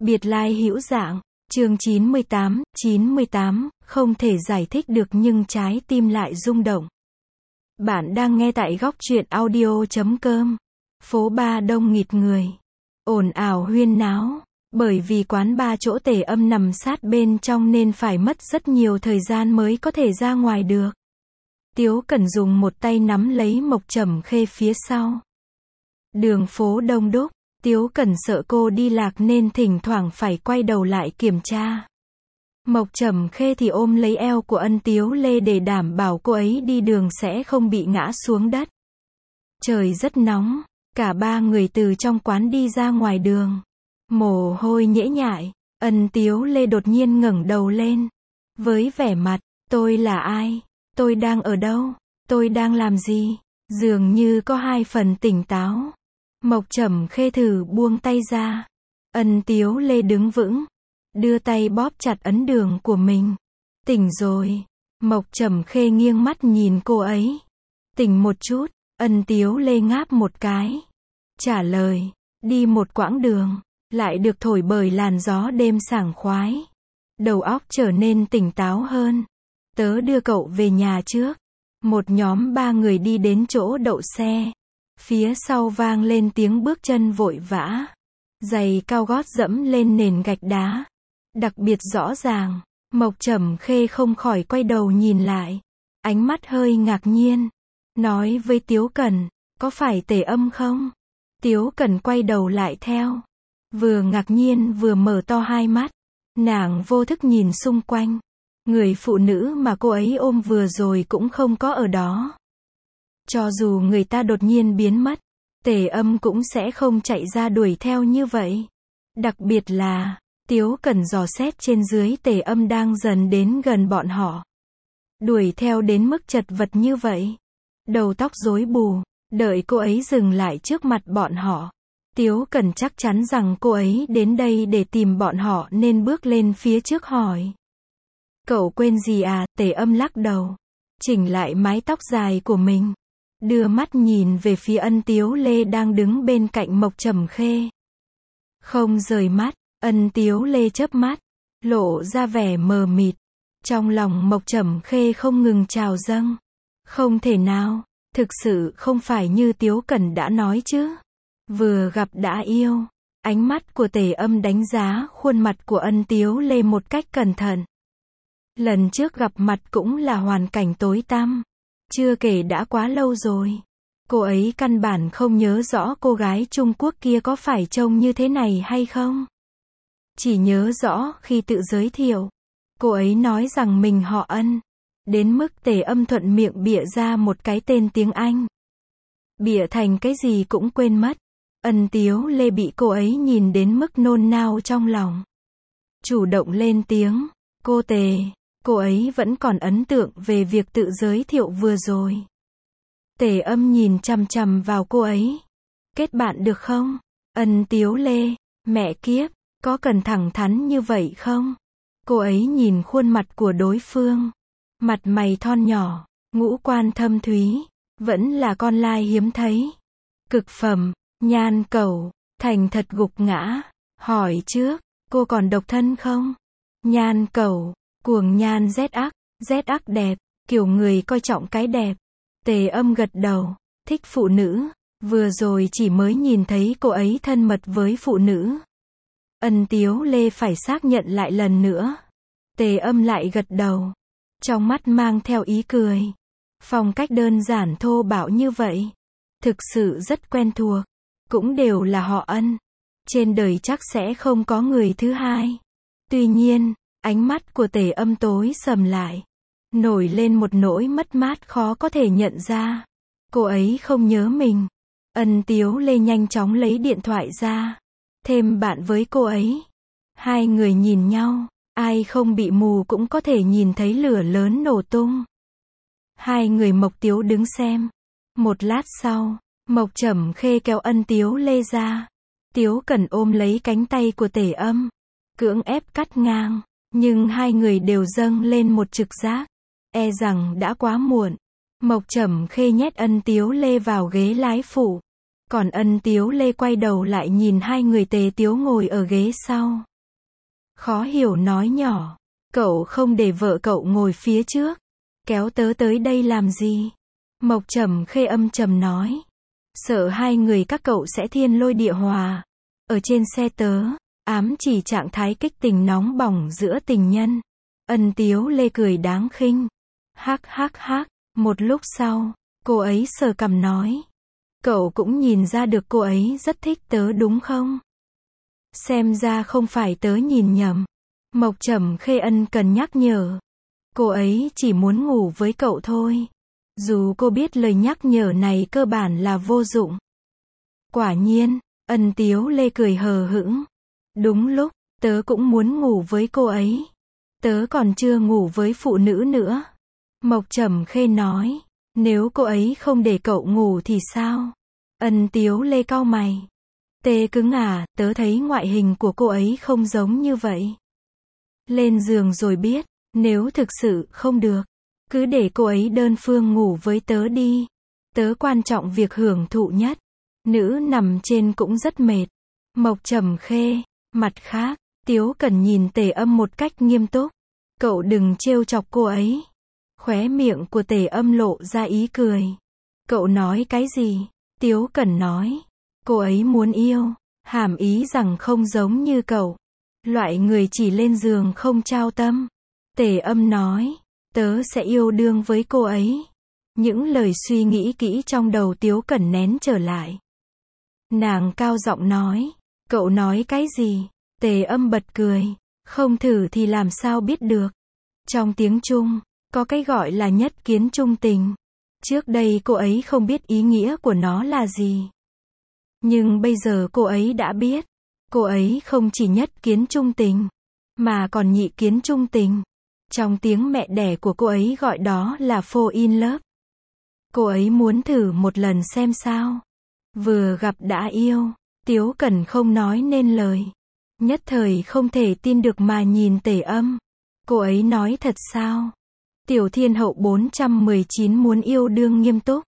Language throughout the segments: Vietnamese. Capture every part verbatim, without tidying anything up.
Biệt lai hữu dạng, chương chín mươi tám, chín mươi tám, không thể giải thích được nhưng trái tim lại rung động. Bạn đang nghe tại góc truyện audio chấm com. Phố Ba đông nghịt người, ồn ào huyên náo, bởi vì quán bar chỗ Tề Âm nằm sát bên trong nên phải mất rất nhiều thời gian mới có thể ra ngoài được. Tiếu Cẩn dùng một tay nắm lấy Mộc Trầm Khê phía sau. Đường phố đông đúc, Tiếu Cẩn sợ cô đi lạc nên thỉnh thoảng phải quay đầu lại kiểm tra. Mộc Trầm Khê thì ôm lấy eo của Ân Tiếu Lê để đảm bảo cô ấy đi đường sẽ không bị ngã xuống đất. Trời rất nóng, cả ba người từ trong quán đi ra ngoài đường. Mồ hôi nhễ nhại, Ân Tiếu Lê đột nhiên ngẩng đầu lên. Với vẻ mặt, tôi là ai? Tôi đang ở đâu? Tôi đang làm gì? Dường như có hai phần tỉnh táo. Mộc Trầm Khê thử buông tay ra. Ân Tiếu Lê đứng vững, đưa tay bóp chặt ấn đường của mình. Tỉnh rồi. Mộc Trầm Khê nghiêng mắt nhìn cô ấy. Tỉnh một chút. Ân Tiếu Lê ngáp một cái. Trả lời. Đi một quãng đường, lại được thổi bởi làn gió đêm sảng khoái. Đầu óc trở nên tỉnh táo hơn. Tớ đưa cậu về nhà trước. Một nhóm ba người đi đến chỗ đậu xe. Phía sau vang lên tiếng bước chân vội vã. Giày cao gót dẫm lên nền gạch đá. Đặc biệt rõ ràng. Mộc Trầm Khê không khỏi quay đầu nhìn lại. Ánh mắt hơi ngạc nhiên. Nói với Tiếu Cẩn, có phải Tề Âm không? Tiếu Cẩn quay đầu lại theo. Vừa ngạc nhiên vừa mở to hai mắt. Nàng vô thức nhìn xung quanh. Người phụ nữ mà cô ấy ôm vừa rồi cũng không có ở đó. Cho dù người ta đột nhiên biến mất, Tề Âm cũng sẽ không chạy ra đuổi theo như vậy. Đặc biệt là, Tiếu Cẩn dò xét trên dưới Tề Âm đang dần đến gần bọn họ. Đuổi theo đến mức chật vật như vậy. Đầu tóc rối bù, đợi cô ấy dừng lại trước mặt bọn họ. Tiếu Cẩn chắc chắn rằng cô ấy đến đây để tìm bọn họ nên bước lên phía trước hỏi. Cậu quên gì à? Tề Âm lắc đầu. Chỉnh lại mái tóc dài của mình. Đưa mắt nhìn về phía Ân Tiếu Lê đang đứng bên cạnh Mộc Trầm Khê. Không rời mắt, Ân Tiếu Lê chớp mắt, lộ ra vẻ mờ mịt. Trong lòng Mộc Trầm Khê không ngừng trào dâng. Không thể nào, thực sự không phải như Tiếu Cẩn đã nói chứ. Vừa gặp đã yêu. Ánh mắt của Tề Âm đánh giá khuôn mặt của Ân Tiếu Lê một cách cẩn thận. Lần trước gặp mặt cũng là hoàn cảnh tối tăm. Chưa kể đã quá lâu rồi. Cô ấy căn bản không nhớ rõ cô gái Trung Quốc kia có phải trông như thế này hay không. Chỉ nhớ rõ khi tự giới thiệu. Cô ấy nói rằng mình họ Ân. Đến mức Tề Âm thuận miệng bịa ra một cái tên tiếng Anh. Bịa thành cái gì cũng quên mất. Ân Tiếu Lê bị cô ấy nhìn đến mức nôn nao trong lòng. Chủ động lên tiếng. Cô Tề. Cô ấy vẫn còn ấn tượng về việc tự giới thiệu vừa rồi. Tề Âm nhìn chằm chằm vào cô ấy. Kết bạn được không? Ân Tiếu Lê. Mẹ kiếp, có cần thẳng thắn như vậy không? Cô ấy nhìn khuôn mặt của đối phương. Mặt mày thon nhỏ, ngũ quan thâm thúy. Vẫn là con lai hiếm thấy. Cực phẩm, nhan cẩu, thành thật gục ngã. Hỏi trước, cô còn độc thân không? Nhan cẩu. Cuồng nhan rét ác, rét ác đẹp, kiểu người coi trọng cái đẹp. Tề Âm gật đầu, thích phụ nữ, vừa rồi chỉ mới nhìn thấy cô ấy thân mật với phụ nữ. Ân Tiếu Lê phải xác nhận lại lần nữa. Tề Âm lại gật đầu, trong mắt mang theo ý cười. Phong cách đơn giản thô bạo như vậy, thực sự rất quen thuộc, cũng đều là họ Ân. Trên đời chắc sẽ không có người thứ hai. Tuy nhiên, ánh mắt của Tề Âm tối sầm lại. Nổi lên một nỗi mất mát khó có thể nhận ra. Cô ấy không nhớ mình. Ân Tiếu Lê nhanh chóng lấy điện thoại ra. Thêm bạn với cô ấy. Hai người nhìn nhau. Ai không bị mù cũng có thể nhìn thấy lửa lớn nổ tung. Hai người Mộc Tiếu đứng xem. Một lát sau, Mộc Trầm Khê kéo Ân Tiếu Lê ra. Tiếu Cẩn ôm lấy cánh tay của Tề Âm. Cưỡng ép cắt ngang. Nhưng hai người đều dâng lên một trực giác. E rằng đã quá muộn. Mộc Trầm Khê nhét Ân Tiếu Lê vào ghế lái phụ. Còn Ân Tiếu Lê quay đầu lại nhìn hai người Tề Tiếu ngồi ở ghế sau. khó hiểu nói nhỏ. Cậu không để vợ cậu ngồi phía trước. Kéo tớ tới đây làm gì? Mộc Trầm Khê âm trầm nói. Sợ hai người các cậu sẽ thiên lôi địa hòa. Ở trên xe tớ, ám chỉ trạng thái kích tình nóng bỏng giữa tình nhân. Ân Tiếu Lê cười đáng khinh. Hắc hắc hắc, một lúc sau, cô ấy sờ cằm nói. Cậu cũng nhìn ra được cô ấy rất thích tớ đúng không? Xem ra không phải tớ nhìn nhầm. Mộc Trầm Khê ân cần nhắc nhở. Cô ấy chỉ muốn ngủ với cậu thôi. Dù cô biết lời nhắc nhở này cơ bản là vô dụng. Quả nhiên, Ân Tiếu Lê cười hờ hững. Đúng lúc, tớ cũng muốn ngủ với cô ấy. Tớ còn chưa ngủ với phụ nữ nữa. Mộc Trầm Khê nói. Nếu cô ấy không để cậu ngủ thì sao? Ân Tiếu Lê cau mày. Tê cứng à, tớ thấy ngoại hình của cô ấy không giống như vậy. Lên giường rồi biết, nếu thực sự không được, cứ để cô ấy đơn phương ngủ với tớ đi. Tớ quan trọng việc hưởng thụ nhất. Nữ nằm trên cũng rất mệt. Mộc Trầm Khê. Mặt khác, Tiếu Cẩn nhìn Tề Âm một cách nghiêm túc. Cậu đừng trêu chọc cô ấy. Khóe miệng của Tề Âm lộ ra ý cười. Cậu nói cái gì? Tiếu Cẩn nói. Cô ấy muốn yêu. Hàm ý rằng không giống như cậu. Loại người chỉ lên giường không trao tâm. Tề Âm nói. Tớ sẽ yêu đương với cô ấy. Những lời suy nghĩ kỹ trong đầu Tiếu Cẩn nén trở lại. Nàng cao giọng nói. Cậu nói cái gì? Tề Âm bật cười. Không thử thì làm sao biết được. Trong tiếng Trung, có cái gọi là nhất kiến trung tình. Trước đây cô ấy không biết ý nghĩa của nó là gì. Nhưng bây giờ cô ấy đã biết. Cô ấy không chỉ nhất kiến trung tình, mà còn nhị kiến trung tình. Trong tiếng mẹ đẻ của cô ấy gọi đó là fall in love. Cô ấy muốn thử một lần xem sao. Vừa gặp đã yêu. Tiếu Cẩn không nói nên lời. Nhất thời không thể tin được mà nhìn Tề Âm. Cô ấy nói thật sao? Tiểu Thiên Hậu bốn trăm mười chín muốn yêu đương nghiêm túc.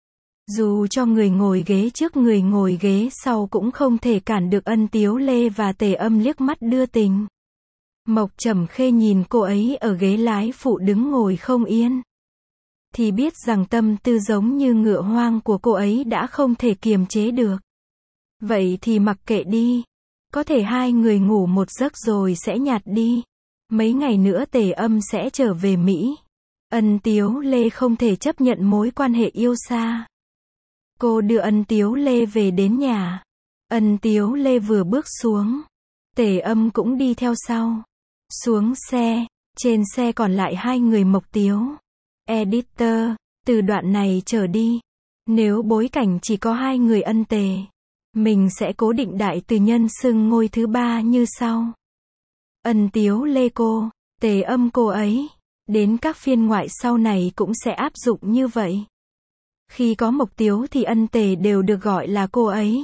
Dù cho người ngồi ghế trước người ngồi ghế sau cũng không thể cản được Ân Tiếu Lê và Tề Âm liếc mắt đưa tình. Mộc Trầm Khê nhìn cô ấy ở ghế lái phụ đứng ngồi không yên. Thì biết rằng tâm tư giống như ngựa hoang của cô ấy đã không thể kiềm chế được. Vậy thì mặc kệ đi. Có thể hai người ngủ một giấc rồi sẽ nhạt đi. Mấy ngày nữa Tề Âm sẽ trở về Mỹ. Ân Tiếu Lê không thể chấp nhận mối quan hệ yêu xa. Cô đưa Ân Tiếu Lê về đến nhà. Ân Tiếu Lê vừa bước xuống. Tề Âm cũng đi theo sau. Xuống xe. Trên xe còn lại hai người Mộc Tiếu. Editor. Từ đoạn này trở đi. Nếu bối cảnh chỉ có hai người Ân Tề. Mình sẽ cố định đại từ nhân xưng ngôi thứ ba như sau. Ân Tiếu Lê cô. Tề Âm cô ấy. Đến các phiên ngoại sau này cũng sẽ áp dụng như vậy. Khi có Mộc Tiếu thì Ân Tề đều được gọi là cô ấy.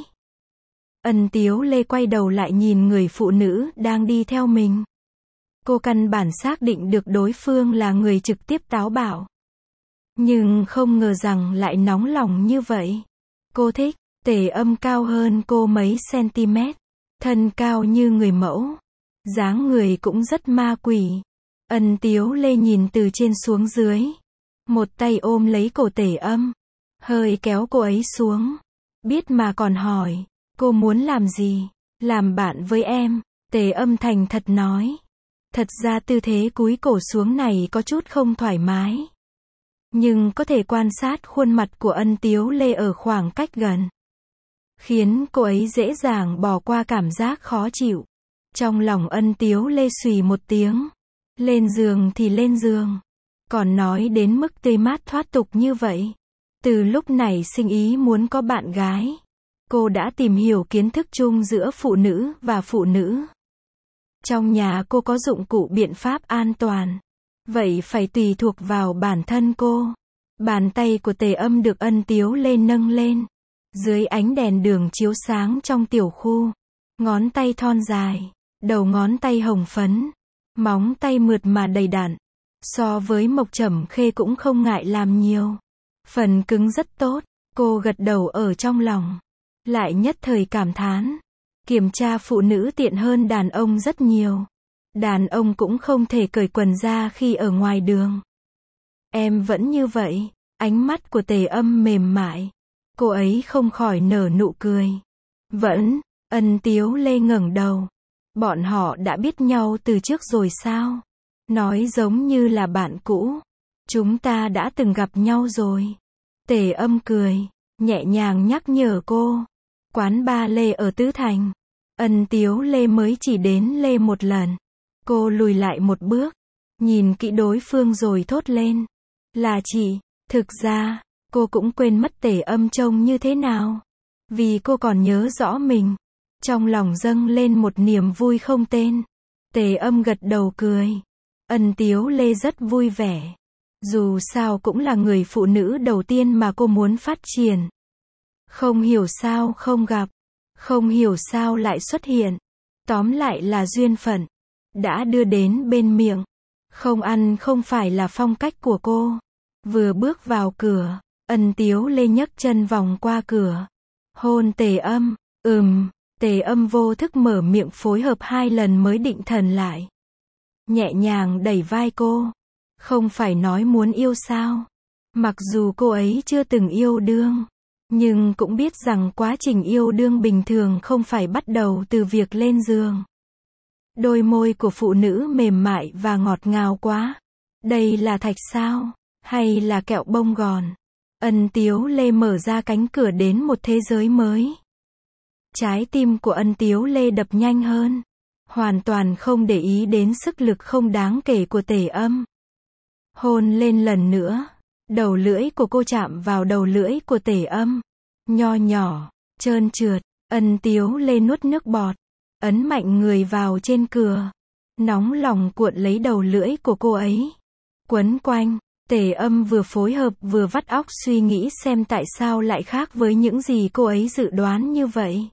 Ân Tiếu Lê quay đầu lại nhìn người phụ nữ đang đi theo mình. Cô căn bản xác định được đối phương là người trực tiếp táo bạo. Nhưng không ngờ rằng lại nóng lòng như vậy. Cô thích. Tề Âm cao hơn cô mấy cm. Thân cao như người mẫu. Dáng người cũng rất ma quỷ. Ân Tiếu Lê nhìn từ trên xuống dưới. Một tay ôm lấy cổ Tề Âm. Hơi kéo cô ấy xuống. Biết mà còn hỏi. Cô muốn làm gì? Làm bạn với em. Tề Âm thành thật nói. Thật ra tư thế cúi cổ xuống này có chút không thoải mái. Nhưng có thể quan sát khuôn mặt của Ân Tiếu Lê ở khoảng cách gần. Khiến cô ấy dễ dàng bỏ qua cảm giác khó chịu. Trong lòng Ân Tiếu Lê xùy một tiếng. Lên giường thì lên giường. Còn nói đến mức tươi mát thoát tục như vậy. Từ lúc này sinh ý muốn có bạn gái. Cô đã tìm hiểu kiến thức chung giữa phụ nữ và phụ nữ. Trong nhà cô có dụng cụ biện pháp an toàn. Vậy phải tùy thuộc vào bản thân cô. Bàn tay của Tề Âm được Ân Tiếu Lê nâng lên. Dưới ánh đèn đường chiếu sáng trong tiểu khu. Ngón tay thon dài. Đầu ngón tay hồng phấn. Móng tay mượt mà đầy đặn. So với Mộc Trầm Khê cũng không ngại làm nhiều. Phần cứng rất tốt. Cô gật đầu ở trong lòng. Lại nhất thời cảm thán. Kiểm tra phụ nữ tiện hơn đàn ông rất nhiều. Đàn ông cũng không thể cởi quần ra khi ở ngoài đường. Em vẫn như vậy. Ánh mắt của Tề Âm mềm mại. Cô ấy không khỏi nở nụ cười. Vẫn. Ân Tiếu Lê ngẩng đầu. Bọn họ đã biết nhau từ trước rồi sao? Nói giống như là bạn cũ. Chúng ta đã từng gặp nhau rồi. Tề Âm cười, nhẹ nhàng nhắc nhở cô. Quán ba Lê ở Tứ Thành. Ân Tiếu Lê mới chỉ đến Lê một lần. Cô lùi lại một bước, nhìn kỹ đối phương rồi thốt lên. Là chị. Thực ra, cô cũng quên mất Tề Âm trông như thế nào. Vì cô còn nhớ rõ mình. Trong lòng dâng lên một niềm vui không tên. Tề Âm gật đầu cười. Ân Tiếu Lê rất vui vẻ. Dù sao cũng là người phụ nữ đầu tiên mà cô muốn phát triển. Không hiểu sao không gặp. Không hiểu sao lại xuất hiện. Tóm lại là duyên phận. Đã đưa đến bên miệng. Không ăn không phải là phong cách của cô. Vừa bước vào cửa, Ân Tiếu Lê nhấc chân vòng qua cửa. Hôn Tề Âm. Ừm. Tề Âm vô thức mở miệng phối hợp hai lần mới định thần lại. Nhẹ nhàng đẩy vai cô. Không phải nói muốn yêu sao? Mặc dù cô ấy chưa từng yêu đương, nhưng cũng biết rằng quá trình yêu đương bình thường không phải bắt đầu từ việc lên giường. Đôi môi của phụ nữ mềm mại và ngọt ngào quá. Đây là thạch sao? Hay là kẹo bông gòn? Ân Tiếu Lê mở ra cánh cửa đến một thế giới mới. Trái tim của Ân Tiếu Lê đập nhanh hơn. Hoàn toàn không để ý đến sức lực không đáng kể của Tề Âm. Hôn lên lần nữa. Đầu lưỡi của cô chạm vào đầu lưỡi của Tề Âm. Nho nhỏ, trơn trượt. Ân Tiếu Lê nuốt nước bọt. Ấn mạnh người vào trên cửa. Nóng lòng cuộn lấy đầu lưỡi của cô ấy. Quấn quanh. Tề Âm vừa phối hợp vừa vắt óc suy nghĩ xem tại sao lại khác với những gì cô ấy dự đoán như vậy.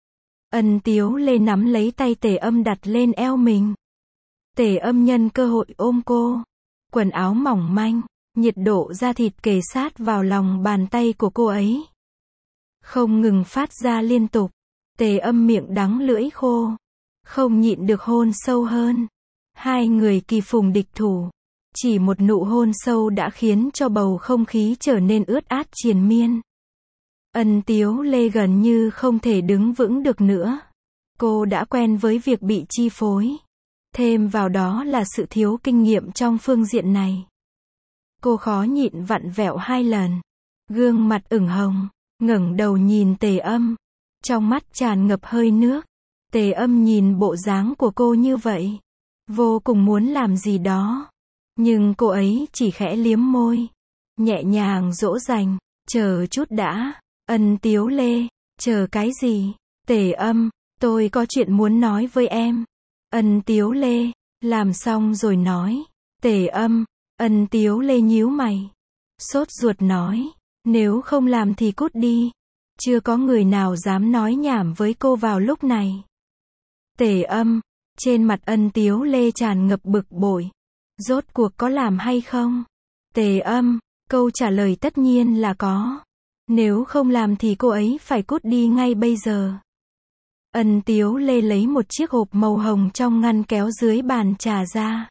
Ân Tiếu Lê nắm lấy tay Tề Âm đặt lên eo mình. Tề Âm nhân cơ hội ôm cô. Quần áo mỏng manh, nhiệt độ da thịt kề sát vào lòng bàn tay của cô ấy. Không ngừng phát ra liên tục. Tề Âm miệng đắng lưỡi khô. Không nhịn được hôn sâu hơn. Hai người kỳ phùng địch thủ. Chỉ một nụ hôn sâu đã khiến cho bầu không khí trở nên ướt át triền miên. Ân Tiếu Lê gần như không thể đứng vững được nữa. Cô đã quen với việc bị chi phối. Thêm vào đó là sự thiếu kinh nghiệm trong phương diện này. Cô khó nhịn vặn vẹo hai lần. Gương mặt ửng hồng, ngẩng đầu nhìn Tề Âm. Trong mắt tràn ngập hơi nước. Tề Âm nhìn bộ dáng của cô như vậy. Vô cùng muốn làm gì đó. Nhưng cô ấy chỉ khẽ liếm môi. Nhẹ nhàng dỗ dành. Chờ chút đã. Ân Tiếu Lê. Chờ cái gì? Tề Âm. Tôi có chuyện muốn nói với em. Ân Tiếu Lê. Làm xong rồi nói. Tề Âm. Ân Tiếu Lê nhíu mày. Sốt ruột nói. Nếu không làm thì cút đi. Chưa có người nào dám nói nhảm với cô vào lúc này. Tề Âm. Trên mặt Ân Tiếu Lê tràn ngập bực bội. Rốt cuộc có làm hay không? Tề Âm. Câu trả lời tất nhiên là có. Nếu không làm thì cô ấy phải cút đi ngay bây giờ. Ân Tiếu Lê lấy một chiếc hộp màu hồng trong ngăn kéo dưới bàn trà ra.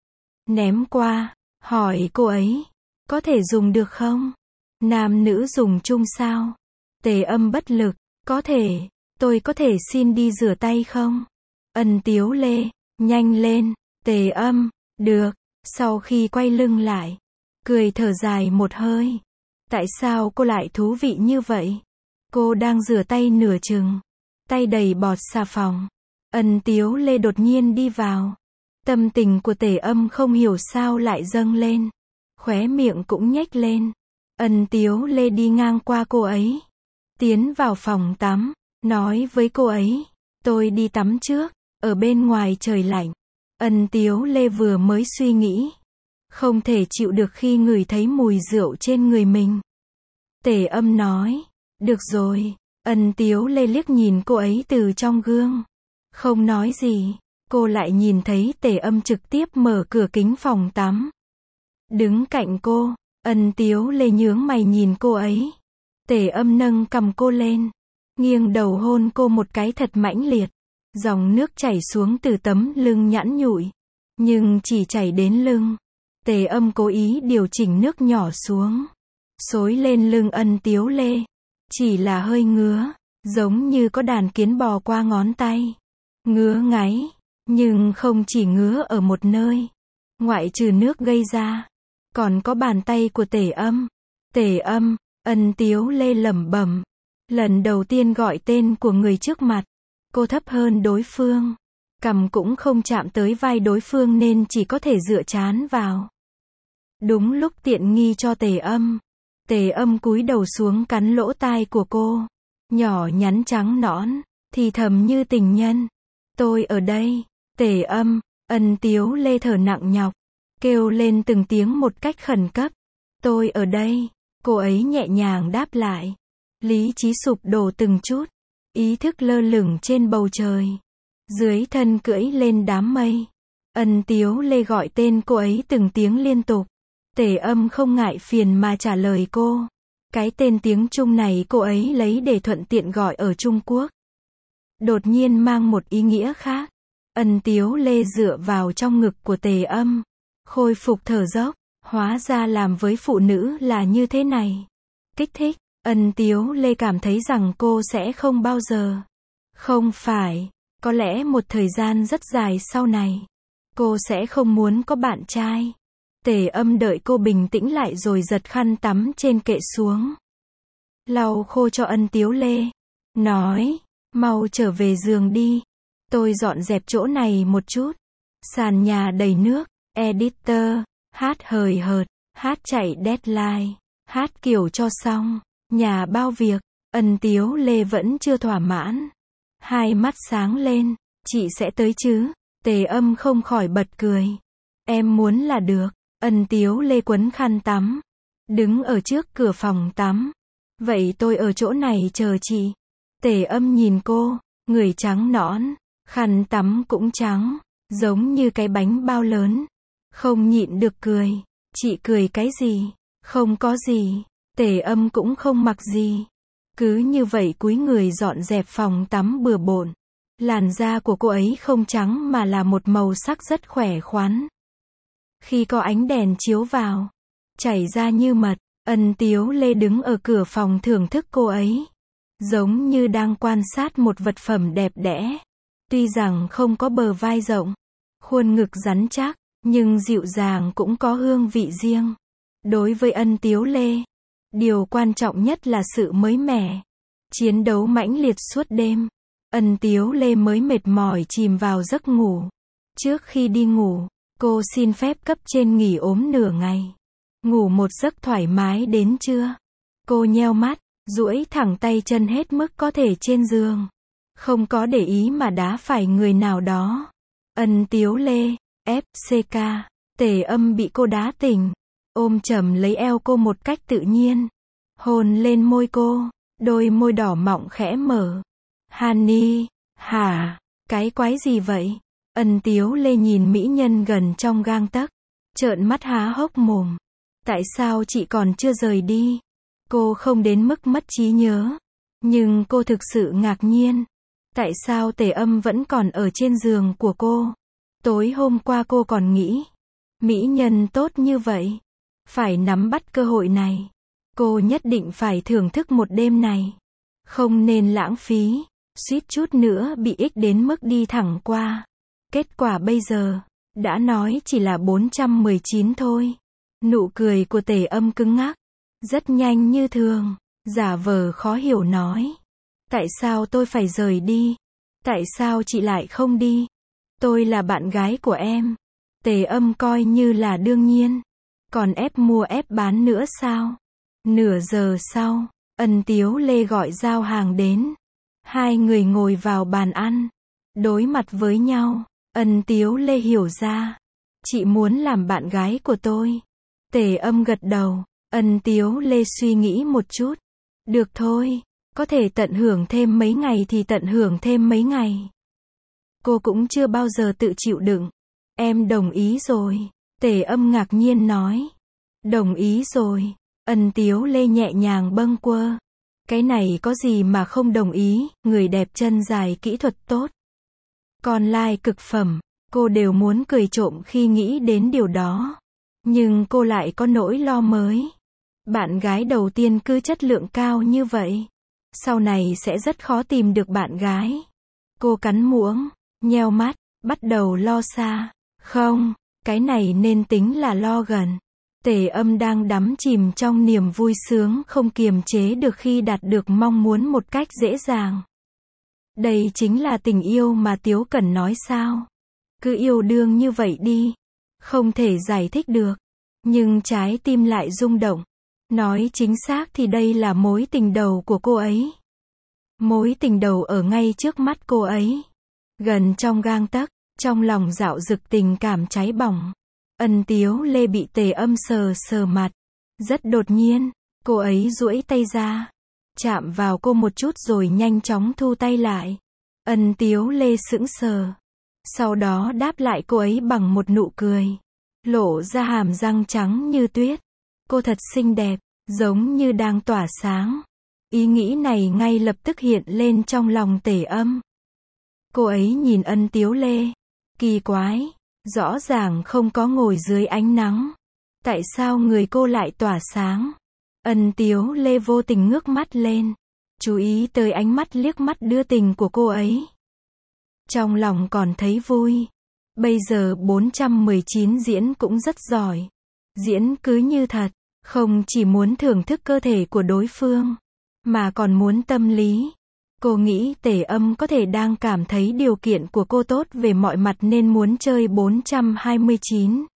Ném qua. Hỏi cô ấy. Có thể dùng được không? Nam nữ dùng chung sao? Tề Âm bất lực. Có thể. Tôi có thể xin đi rửa tay không? Ân Tiếu Lê. Nhanh lên. Tề Âm. Được. Sau khi quay lưng lại. Cười thở dài một hơi. Tại sao cô lại thú vị như vậy? Cô đang rửa tay nửa chừng. Tay đầy bọt xà phòng. Ân Tiếu Lê đột nhiên đi vào. Tâm tình của Tề Âm không hiểu sao lại dâng lên. Khóe miệng cũng nhếch lên. Ân Tiếu Lê đi ngang qua cô ấy. Tiến vào phòng tắm. Nói với cô ấy. Tôi đi tắm trước. Ở bên ngoài trời lạnh. Ân Tiếu Lê vừa mới suy nghĩ. Không thể chịu được khi ngửi thấy mùi rượu trên người mình. Tề Âm nói. Được rồi. Ân Tiếu Lê liếc nhìn cô ấy từ trong gương. Không nói gì. Cô lại nhìn thấy Tề Âm trực tiếp mở cửa kính phòng tắm. Đứng cạnh cô. Ân Tiếu Lê nhướng mày nhìn cô ấy. Tề Âm nâng cằm cô lên. Nghiêng đầu hôn cô một cái thật mãnh liệt. Dòng nước chảy xuống từ tấm lưng nhẵn nhụi. Nhưng chỉ chảy đến lưng. Tề Âm cố ý điều chỉnh nước nhỏ xuống. Xối lên lưng Ân Tiếu Lê. Chỉ là hơi ngứa. Giống như có đàn kiến bò qua ngón tay. Ngứa ngáy. Nhưng không chỉ ngứa ở một nơi. Ngoại trừ nước gây ra. Còn có bàn tay của Tề Âm. Tề Âm, Ân Tiếu Lê lẩm bẩm. Lần đầu tiên gọi tên của người trước mặt. Cô thấp hơn đối phương. Cằm cũng không chạm tới vai đối phương nên chỉ có thể dựa trán vào. Đúng lúc tiện nghi cho Tề Âm. Tề Âm cúi đầu xuống cắn lỗ tai của cô. Nhỏ nhắn trắng nõn, thì thầm như tình nhân. Tôi ở đây. Tề Âm, Ân Tiếu Lê thở nặng nhọc. Kêu lên từng tiếng một cách khẩn cấp. Tôi ở đây. Cô ấy nhẹ nhàng đáp lại. Lý trí sụp đổ từng chút. Ý thức lơ lửng trên bầu trời. Dưới thân cưỡi lên đám mây. Ân Tiếu Lê gọi tên cô ấy từng tiếng liên tục. Tề Âm không ngại phiền mà trả lời cô. Cái tên tiếng Trung này cô ấy lấy để thuận tiện gọi ở Trung Quốc. Đột nhiên mang một ý nghĩa khác. Ân Tiếu Lê dựa vào trong ngực của Tề Âm. Khôi phục thở dốc. Hóa ra làm với phụ nữ là như thế này. Kích thích. Ân Tiếu Lê cảm thấy rằng cô sẽ không bao giờ. Không phải. Có lẽ một thời gian rất dài sau này. Cô sẽ không muốn có bạn trai. Tề Âm đợi cô bình tĩnh lại rồi giật khăn tắm trên kệ xuống. Lau khô cho Ân Tiếu Lê. Nói. Mau trở về giường đi. Tôi dọn dẹp chỗ này một chút. Sàn nhà đầy nước. Editor. Hát hời hợt. Hát chạy deadline. Hát kiểu cho xong. Nhà bao việc. Ân Tiếu Lê vẫn chưa thỏa mãn. Hai mắt sáng lên. Chị sẽ tới chứ? Tề Âm không khỏi bật cười. Em muốn là được. Ân Tiếu Lê quấn khăn tắm. Đứng ở trước cửa phòng tắm. Vậy tôi ở chỗ này chờ chị. Tề Âm nhìn cô. Người trắng nõn. Khăn tắm cũng trắng. Giống như cái bánh bao lớn. Không nhịn được cười. Chị cười cái gì? Không có gì. Tề Âm cũng không mặc gì. Cứ như vậy cúi người dọn dẹp phòng tắm bừa bộn. Làn da của cô ấy không trắng mà là một màu sắc rất khỏe khoắn. Khi có ánh đèn chiếu vào, chảy ra như mật. Ân Tiếu Lê đứng ở cửa phòng thưởng thức cô ấy. Giống như đang quan sát một vật phẩm đẹp đẽ. Tuy rằng không có bờ vai rộng, khuôn ngực rắn chắc, nhưng dịu dàng cũng có hương vị riêng. Đối với Ân Tiếu Lê, điều quan trọng nhất là sự mới mẻ. Chiến đấu mãnh liệt suốt đêm. Ân Tiếu Lê mới mệt mỏi chìm vào giấc ngủ. Trước khi đi ngủ, cô xin phép cấp trên nghỉ ốm nửa ngày. Ngủ một giấc thoải mái đến trưa. Cô nheo mắt, duỗi thẳng tay chân hết mức có thể trên giường. Không có để ý mà đá phải người nào đó. Ân Tiếu Lê, ép xê ca. Tề Âm bị cô đá tỉnh. Ôm chầm lấy eo cô một cách tự nhiên. Hôn lên môi cô. Đôi môi đỏ mọng khẽ mở. Honey, hả? Cái quái gì vậy? Ân Tiếu Lê nhìn mỹ nhân gần trong gang tấc. Trợn mắt há hốc mồm. Tại sao chị còn chưa rời đi? Cô không đến mức mất trí nhớ. Nhưng cô thực sự ngạc nhiên. Tại sao Tề Âm vẫn còn ở trên giường của cô? Tối hôm qua cô còn nghĩ. Mỹ nhân tốt như vậy. Phải nắm bắt cơ hội này. Cô nhất định phải thưởng thức một đêm này. Không nên lãng phí. Suýt chút nữa bị ích đến mức đi thẳng qua. Kết quả bây giờ, đã nói chỉ là bốn trăm mười chín thôi. Nụ cười của Tề Âm cứng ngắc. Rất nhanh như thường. Giả vờ khó hiểu nói. Tại sao tôi phải rời đi? Tại sao chị lại không đi? Tôi là bạn gái của em. Tề Âm coi như là đương nhiên. Còn ép mua ép bán nữa sao? Nửa giờ sau, Ân Tiếu Lê gọi giao hàng đến. Hai người ngồi vào bàn ăn. Đối mặt với nhau. Ân Tiếu Lê hiểu ra. Chị muốn làm bạn gái của tôi. Tề Âm gật đầu. Ân Tiếu Lê suy nghĩ một chút. Được thôi. Có thể tận hưởng thêm mấy ngày thì tận hưởng thêm mấy ngày. Cô cũng chưa bao giờ tự chịu đựng. Em đồng ý rồi. Tề Âm ngạc nhiên nói. Đồng ý rồi. Ân Tiếu Lê nhẹ nhàng bâng quơ. Cái này có gì mà không đồng ý, người đẹp chân dài kỹ thuật tốt. con lai cực phẩm, cô đều muốn cười trộm khi nghĩ đến điều đó. Nhưng cô lại có nỗi lo mới. Bạn gái đầu tiên cứ chất lượng cao như vậy, sau này sẽ rất khó tìm được bạn gái. Cô cắn muỗng, nheo mắt, bắt đầu lo xa. Không, cái này nên tính là lo gần. Tề Âm đang đắm chìm trong niềm vui sướng không kiềm chế được khi đạt được mong muốn một cách dễ dàng. Đây chính là tình yêu mà Tiếu Cẩn nói sao? Cứ yêu đương như vậy đi. Không thể giải thích được. Nhưng trái tim lại rung động. Nói chính xác thì đây là mối tình đầu của cô ấy. Mối tình đầu ở ngay trước mắt cô ấy. Gần trong gang tấc, trong lòng dạo dực tình cảm cháy bỏng. Ân Tiếu Lê bị Tề Âm sờ sờ mặt. Rất đột nhiên, cô ấy duỗi tay ra. Chạm vào cô một chút rồi nhanh chóng thu tay lại. Ân Tiếu Lê sững sờ. Sau đó đáp lại cô ấy bằng một nụ cười. Lộ ra hàm răng trắng như tuyết. Cô thật xinh đẹp, giống như đang tỏa sáng. Ý nghĩ này ngay lập tức hiện lên trong lòng Tề Âm. Cô ấy nhìn Ân Tiếu Lê. Kỳ quái, rõ ràng không có ngồi dưới ánh nắng. Tại sao người cô lại tỏa sáng? Ân Tiếu Lê vô tình ngước mắt lên. Chú ý tới ánh mắt liếc mắt đưa tình của cô ấy. Trong lòng còn thấy vui. Bây giờ bốn trăm mười chín diễn cũng rất giỏi. Diễn cứ như thật. Không chỉ muốn thưởng thức cơ thể của đối phương, mà còn muốn tâm lý. Cô nghĩ Tề Âm có thể đang cảm thấy điều kiện của cô tốt về mọi mặt nên muốn chơi bốn trăm hai mươi chín.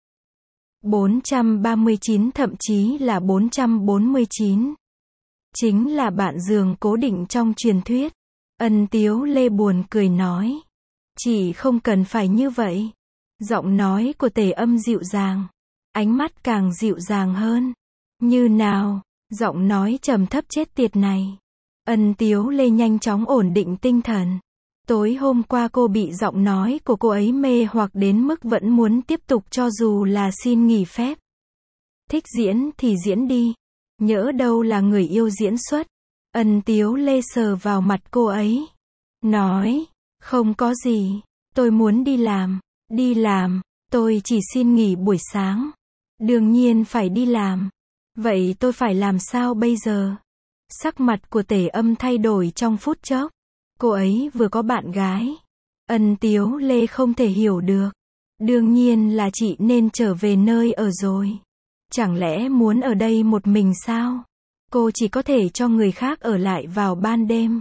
bốn trăm ba mươi chín thậm chí là bốn trăm bốn mươi chín. Chính là bạn giường cố định trong truyền thuyết. Ân Tiếu Lê buồn cười nói. Chỉ không cần phải như vậy. Giọng nói của Tề Âm dịu dàng. Ánh mắt càng dịu dàng hơn. Như nào? Giọng nói trầm thấp chết tiệt này. Ân Tiếu Lê nhanh chóng ổn định tinh thần. Tối hôm qua cô bị giọng nói của cô ấy mê hoặc đến mức vẫn muốn tiếp tục cho dù là xin nghỉ phép. Thích diễn thì diễn đi. Nhỡ đâu là người yêu diễn xuất. Ân Tiếu Lê sờ vào mặt cô ấy. Nói, không có gì. Tôi muốn đi làm. Đi làm, tôi chỉ xin nghỉ buổi sáng. Đương nhiên phải đi làm. Vậy tôi phải làm sao bây giờ? Sắc mặt của Tề Âm thay đổi trong phút chốc. Cô ấy vừa có bạn gái. Ân Tiếu Lê không thể hiểu được. Đương nhiên là chị nên trở về nơi ở rồi. Chẳng lẽ muốn ở đây một mình sao? Cô chỉ có thể cho người khác ở lại vào ban đêm.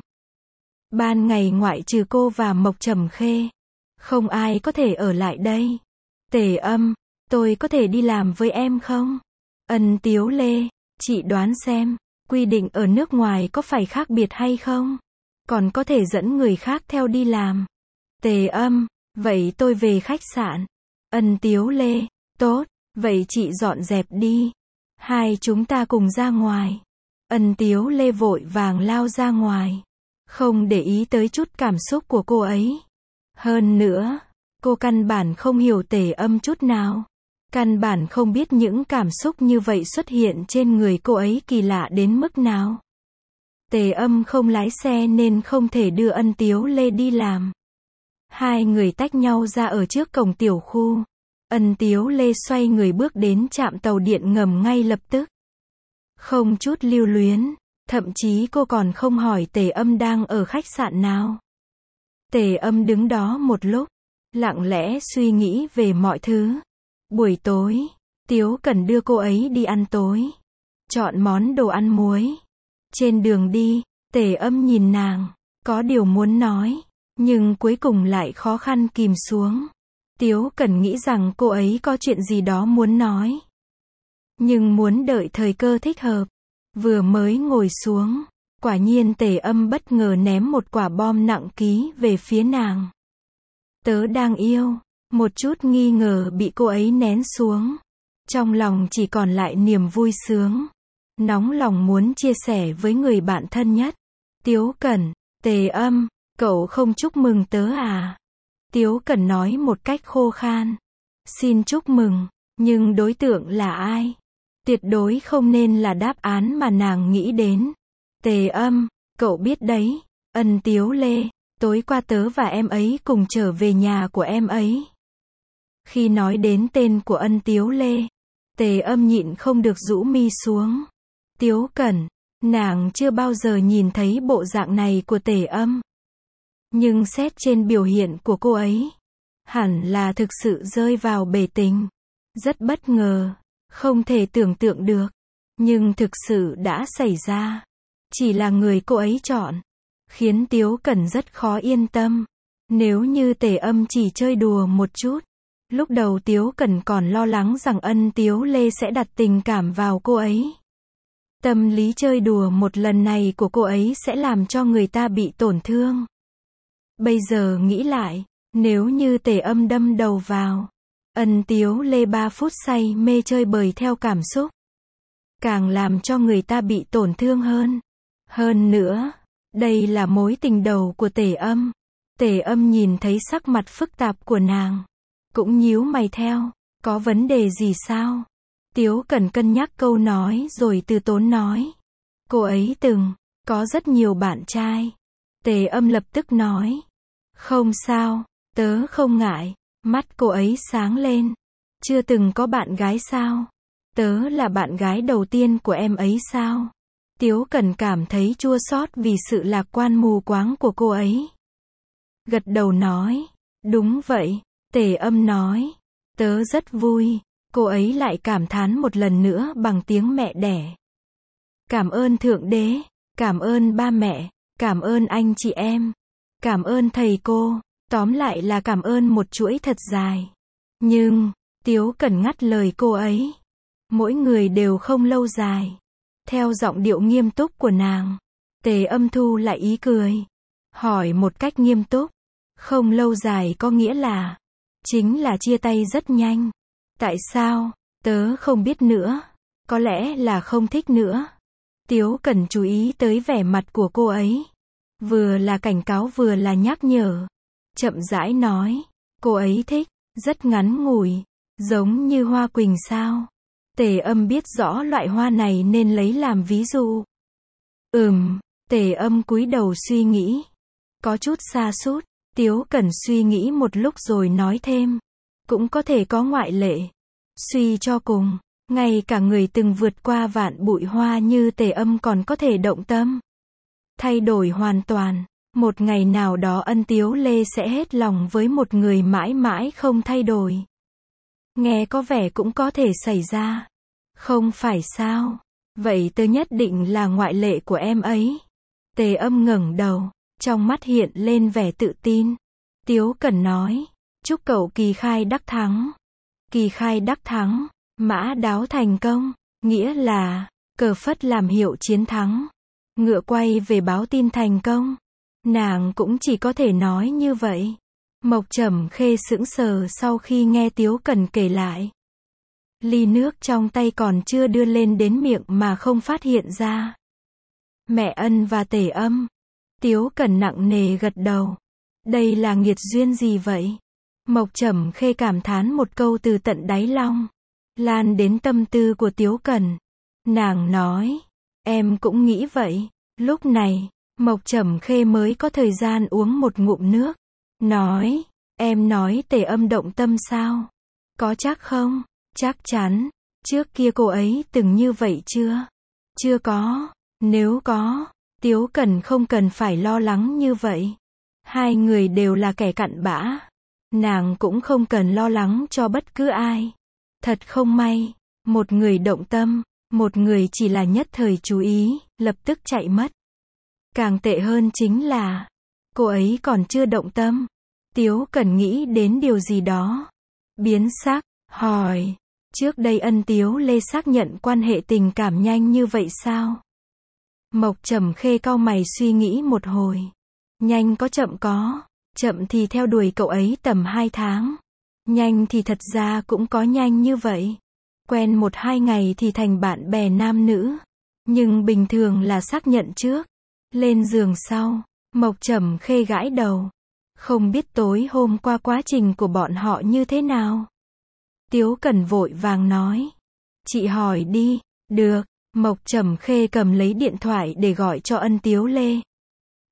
Ban ngày ngoại trừ cô và Mộc Trầm Khê, không ai có thể ở lại đây. Tề Âm, tôi có thể đi làm với em không? Ân Tiếu Lê, chị đoán xem, quy định ở nước ngoài có phải khác biệt hay không? Còn có thể dẫn người khác theo đi làm. Tề Âm, vậy tôi về khách sạn. Ân Tiếu Lê, tốt, vậy chị dọn dẹp đi. Hai chúng ta cùng ra ngoài. Ân Tiếu Lê vội vàng lao ra ngoài. Không để ý tới chút cảm xúc của cô ấy. Hơn nữa, cô căn bản không hiểu Tề Âm chút nào. Căn bản không biết những cảm xúc như vậy xuất hiện trên người cô ấy kỳ lạ đến mức nào. Tề Âm không lái xe nên không thể đưa Ân Tiếu Lê đi làm. Hai người tách nhau ra ở trước cổng tiểu khu. Ân Tiếu Lê xoay người bước đến trạm tàu điện ngầm ngay lập tức. Không chút lưu luyến, thậm chí cô còn không hỏi Tề Âm đang ở khách sạn nào. Tề Âm đứng đó một lúc, lặng lẽ suy nghĩ về mọi thứ. Buổi tối, Tiếu Cẩn đưa cô ấy đi ăn tối. Chọn món đồ ăn muối. Trên đường đi, Tề Âm nhìn nàng, có điều muốn nói, nhưng cuối cùng lại khó khăn kìm xuống. Tiếu Cẩn nghĩ rằng cô ấy có chuyện gì đó muốn nói. Nhưng muốn đợi thời cơ thích hợp. Vừa mới ngồi xuống, quả nhiên Tề Âm bất ngờ ném một quả bom nặng ký về phía nàng. Tớ đang yêu. Một chút nghi ngờ bị cô ấy nén xuống. Trong lòng chỉ còn lại niềm vui sướng. Nóng lòng muốn chia sẻ với người bạn thân nhất. Tiếu Cẩn, Tề Âm, cậu không chúc mừng tớ à? Tiếu Cẩn nói một cách khô khan. Xin chúc mừng, nhưng đối tượng là ai? Tuyệt đối không nên là đáp án mà nàng nghĩ đến. Tề Âm, cậu biết đấy, Ân Tiếu Lê, Tối qua tớ và em ấy cùng trở về nhà của em ấy. Khi nói đến tên của Ân Tiếu Lê, Tề Âm nhịn không được rũ mi xuống. Tiếu Cẩn, nàng chưa bao giờ nhìn thấy bộ dạng này của Tề Âm. Nhưng xét trên biểu hiện của cô ấy, hẳn là thực sự rơi vào bể tình. Rất bất ngờ, không thể tưởng tượng được. Nhưng thực sự đã xảy ra. Chỉ là người cô ấy chọn, khiến Tiếu Cẩn rất khó yên tâm. Nếu như Tề Âm chỉ chơi đùa một chút, lúc đầu Tiếu Cẩn còn lo lắng rằng Ân Tiếu Lê sẽ đặt tình cảm vào cô ấy. Tâm lý chơi đùa một lần này của cô ấy sẽ làm cho người ta bị tổn thương. Bây giờ nghĩ lại, nếu như Tề Âm đâm đầu vào, Ân Tiếu Lê ba phút say mê chơi bời theo cảm xúc, càng làm cho người ta bị tổn thương hơn. Hơn nữa, đây là mối tình đầu của Tề Âm. Tề Âm nhìn thấy sắc mặt phức tạp của nàng, cũng nhíu mày theo. Có vấn đề gì sao? Tiếu Cẩn cân nhắc câu nói rồi từ tốn nói. Cô ấy từng có rất nhiều bạn trai. Tề Âm lập tức nói. Không sao, tớ không ngại. Mắt cô ấy sáng lên. Chưa từng có bạn gái sao? Tớ là bạn gái đầu tiên của em ấy sao? Tiếu Cẩn cảm thấy chua xót vì sự lạc quan mù quáng của cô ấy. Gật đầu nói. Đúng vậy. Tề Âm nói. Tớ rất vui. Cô ấy lại cảm thán một lần nữa bằng tiếng mẹ đẻ. Cảm ơn Thượng Đế. Cảm ơn ba mẹ. Cảm ơn anh chị em. Cảm ơn thầy cô. Tóm lại là cảm ơn một chuỗi thật dài. Nhưng, Tiếu Cẩn ngắt lời cô ấy. Mỗi người đều không lâu dài. Theo giọng điệu nghiêm túc của nàng, Tề Âm thu lại ý cười. Hỏi một cách nghiêm túc. Không lâu dài có nghĩa là, chính là chia tay rất nhanh. Tại sao? Tớ không biết nữa. Có lẽ là không thích nữa. Tiếu Cẩn chú ý tới vẻ mặt của cô ấy. Vừa là cảnh cáo vừa là nhắc nhở. Chậm rãi nói. Cô ấy thích, rất ngắn ngủi. Giống như hoa quỳnh sao? Tề Âm biết rõ loại hoa này nên lấy làm ví dụ. Ừm, Tề Âm cúi đầu suy nghĩ. Có chút sa sút. Tiếu Cẩn suy nghĩ một lúc rồi nói thêm. Cũng có thể có ngoại lệ. Suy cho cùng, ngay cả người từng vượt qua vạn bụi hoa như Tề Âm còn có thể động tâm. Thay đổi hoàn toàn. Một ngày nào đó Ân Tiếu Lê sẽ hết lòng với một người mãi mãi không thay đổi. Nghe có vẻ cũng có thể xảy ra. Không phải sao? Vậy tớ nhất định là ngoại lệ của em ấy. Tề Âm ngẩng đầu, trong mắt hiện lên vẻ tự tin. Tiếu Cẩn nói. Chúc cậu kỳ khai đắc thắng. Kỳ khai đắc thắng. Mã đáo thành công. Nghĩa là, cờ phất làm hiệu chiến thắng. Ngựa quay về báo tin thành công. Nàng cũng chỉ có thể nói như vậy. Mộc Trầm Khê sững sờ sau khi nghe Tiếu Cẩn kể lại. Ly nước trong tay còn chưa đưa lên đến miệng mà không phát hiện ra. Mẹ Ân và Tề Âm. Tiếu Cẩn nặng nề gật đầu. Đây là nghiệt duyên gì vậy? Mộc Trầm Khê cảm thán một câu từ tận đáy lòng. Lan đến tâm tư của Tiếu Cẩn. Nàng nói. Em cũng nghĩ vậy. Lúc này, Mộc Trầm Khê mới có thời gian uống một ngụm nước. Nói. Em nói Tề Âm động tâm sao? Có chắc không? Chắc chắn. Trước kia cô ấy từng như vậy chưa? Chưa có. Nếu có, Tiếu Cẩn không cần phải lo lắng như vậy. Hai người đều là kẻ cặn bã. Nàng cũng không cần lo lắng cho bất cứ ai. Thật không may, một người động tâm, một người chỉ là nhất thời chú ý, lập tức chạy mất. Càng tệ hơn chính là, cô ấy còn chưa động tâm. Tiếu Cẩn nghĩ đến điều gì đó. Biến sắc, hỏi, trước đây Ân Tiếu Lê xác nhận quan hệ tình cảm nhanh như vậy sao? Mộc Trầm Khê cau mày suy nghĩ một hồi. Nhanh có chậm có. Chậm thì theo đuổi cậu ấy tầm hai tháng. Nhanh thì thật ra cũng có nhanh như vậy. Quen một hai ngày thì thành bạn bè nam nữ. Nhưng bình thường là xác nhận trước. Lên giường sau. Mộc Trầm Khê gãi đầu. Không biết tối hôm qua quá trình của bọn họ như thế nào. Tiếu Cẩn vội vàng nói. Chị hỏi đi. Được. Mộc Trầm Khê cầm lấy điện thoại để gọi cho Ân Tiếu Lê.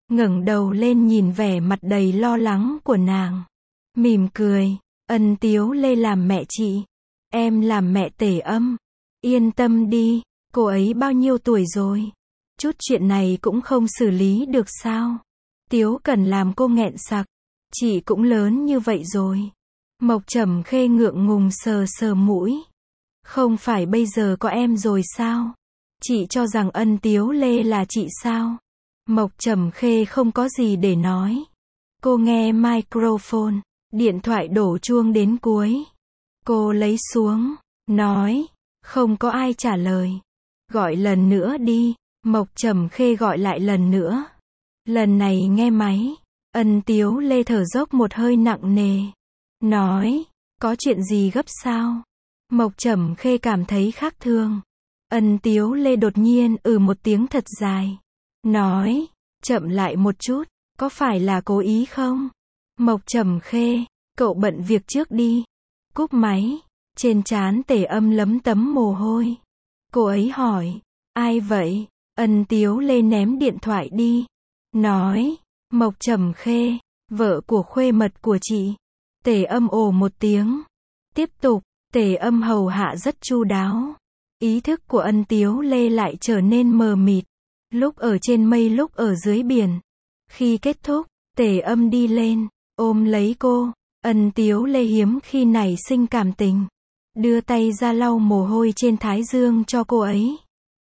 ngẩng đầu lên nhìn vẻ mặt đầy lo lắng của nàng. Mỉm cười, Ân Tiếu Lê làm mẹ chị. Em làm mẹ Tề Âm. Yên tâm đi, cô ấy bao nhiêu tuổi rồi? Chút chuyện này cũng không xử lý được sao? Tiếu Cẩn làm cô nghẹn sặc. Chị cũng lớn như vậy rồi. Mộc Trầm Khê ngượng ngùng sờ sờ mũi. Không phải bây giờ có em rồi sao? Chị cho rằng Ân Tiếu Lê là chị sao? Mộc Trầm Khê không có gì để nói. Cô nghe microphone, điện thoại đổ chuông đến cuối. Cô lấy xuống, nói, không có ai trả lời. Gọi lần nữa đi. Mộc Trầm Khê gọi lại lần nữa. Lần này nghe máy. Ân Tiếu Lê thở dốc một hơi nặng nề. Nói, có chuyện gì gấp sao? Mộc Trầm Khê cảm thấy khác thường. Ân Tiếu Lê đột nhiên ừ một tiếng thật dài. Nói, chậm lại một chút, có phải là cố ý không? Mộc Trầm Khê, cậu bận việc trước đi. Cúp máy, trên trán Tề Âm lấm tấm mồ hôi. Cô ấy hỏi, ai vậy? Ân Tiếu Lê ném điện thoại đi. Nói, Mộc Trầm Khê, vợ của khuê mật của chị. Tề Âm ồ một tiếng. Tiếp tục, Tề Âm hầu hạ rất chu đáo. Ý thức của Ân Tiếu Lê lại trở nên mờ mịt. Lúc ở trên mây lúc ở dưới biển. Khi kết thúc, Tề Âm đi lên, ôm lấy cô. Ân Tiếu Lê hiếm khi nảy sinh cảm tình. Đưa tay ra lau mồ hôi trên thái dương cho cô ấy.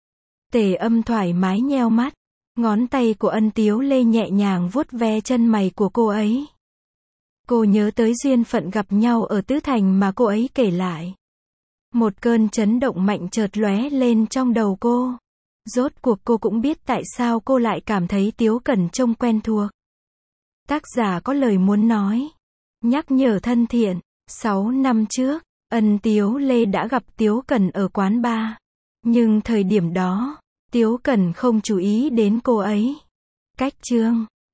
Tề Âm thoải mái nheo mắt. Ngón tay của Ân Tiếu Lê nhẹ nhàng vuốt ve chân mày của cô ấy. Cô nhớ tới duyên phận gặp nhau ở Tứ Thành mà cô ấy kể lại. Một cơn chấn động mạnh chợt lóe lên trong đầu cô. Rốt cuộc cô cũng biết tại sao cô lại cảm thấy Tiếu Cẩn trông quen thuộc. Tác giả có lời muốn nói. Nhắc nhở thân thiện, sáu năm trước, Ân Tiếu Lê đã gặp Tiếu Cẩn ở quán bar. Nhưng thời điểm đó, Tiếu Cẩn không chú ý đến cô ấy. Cách chương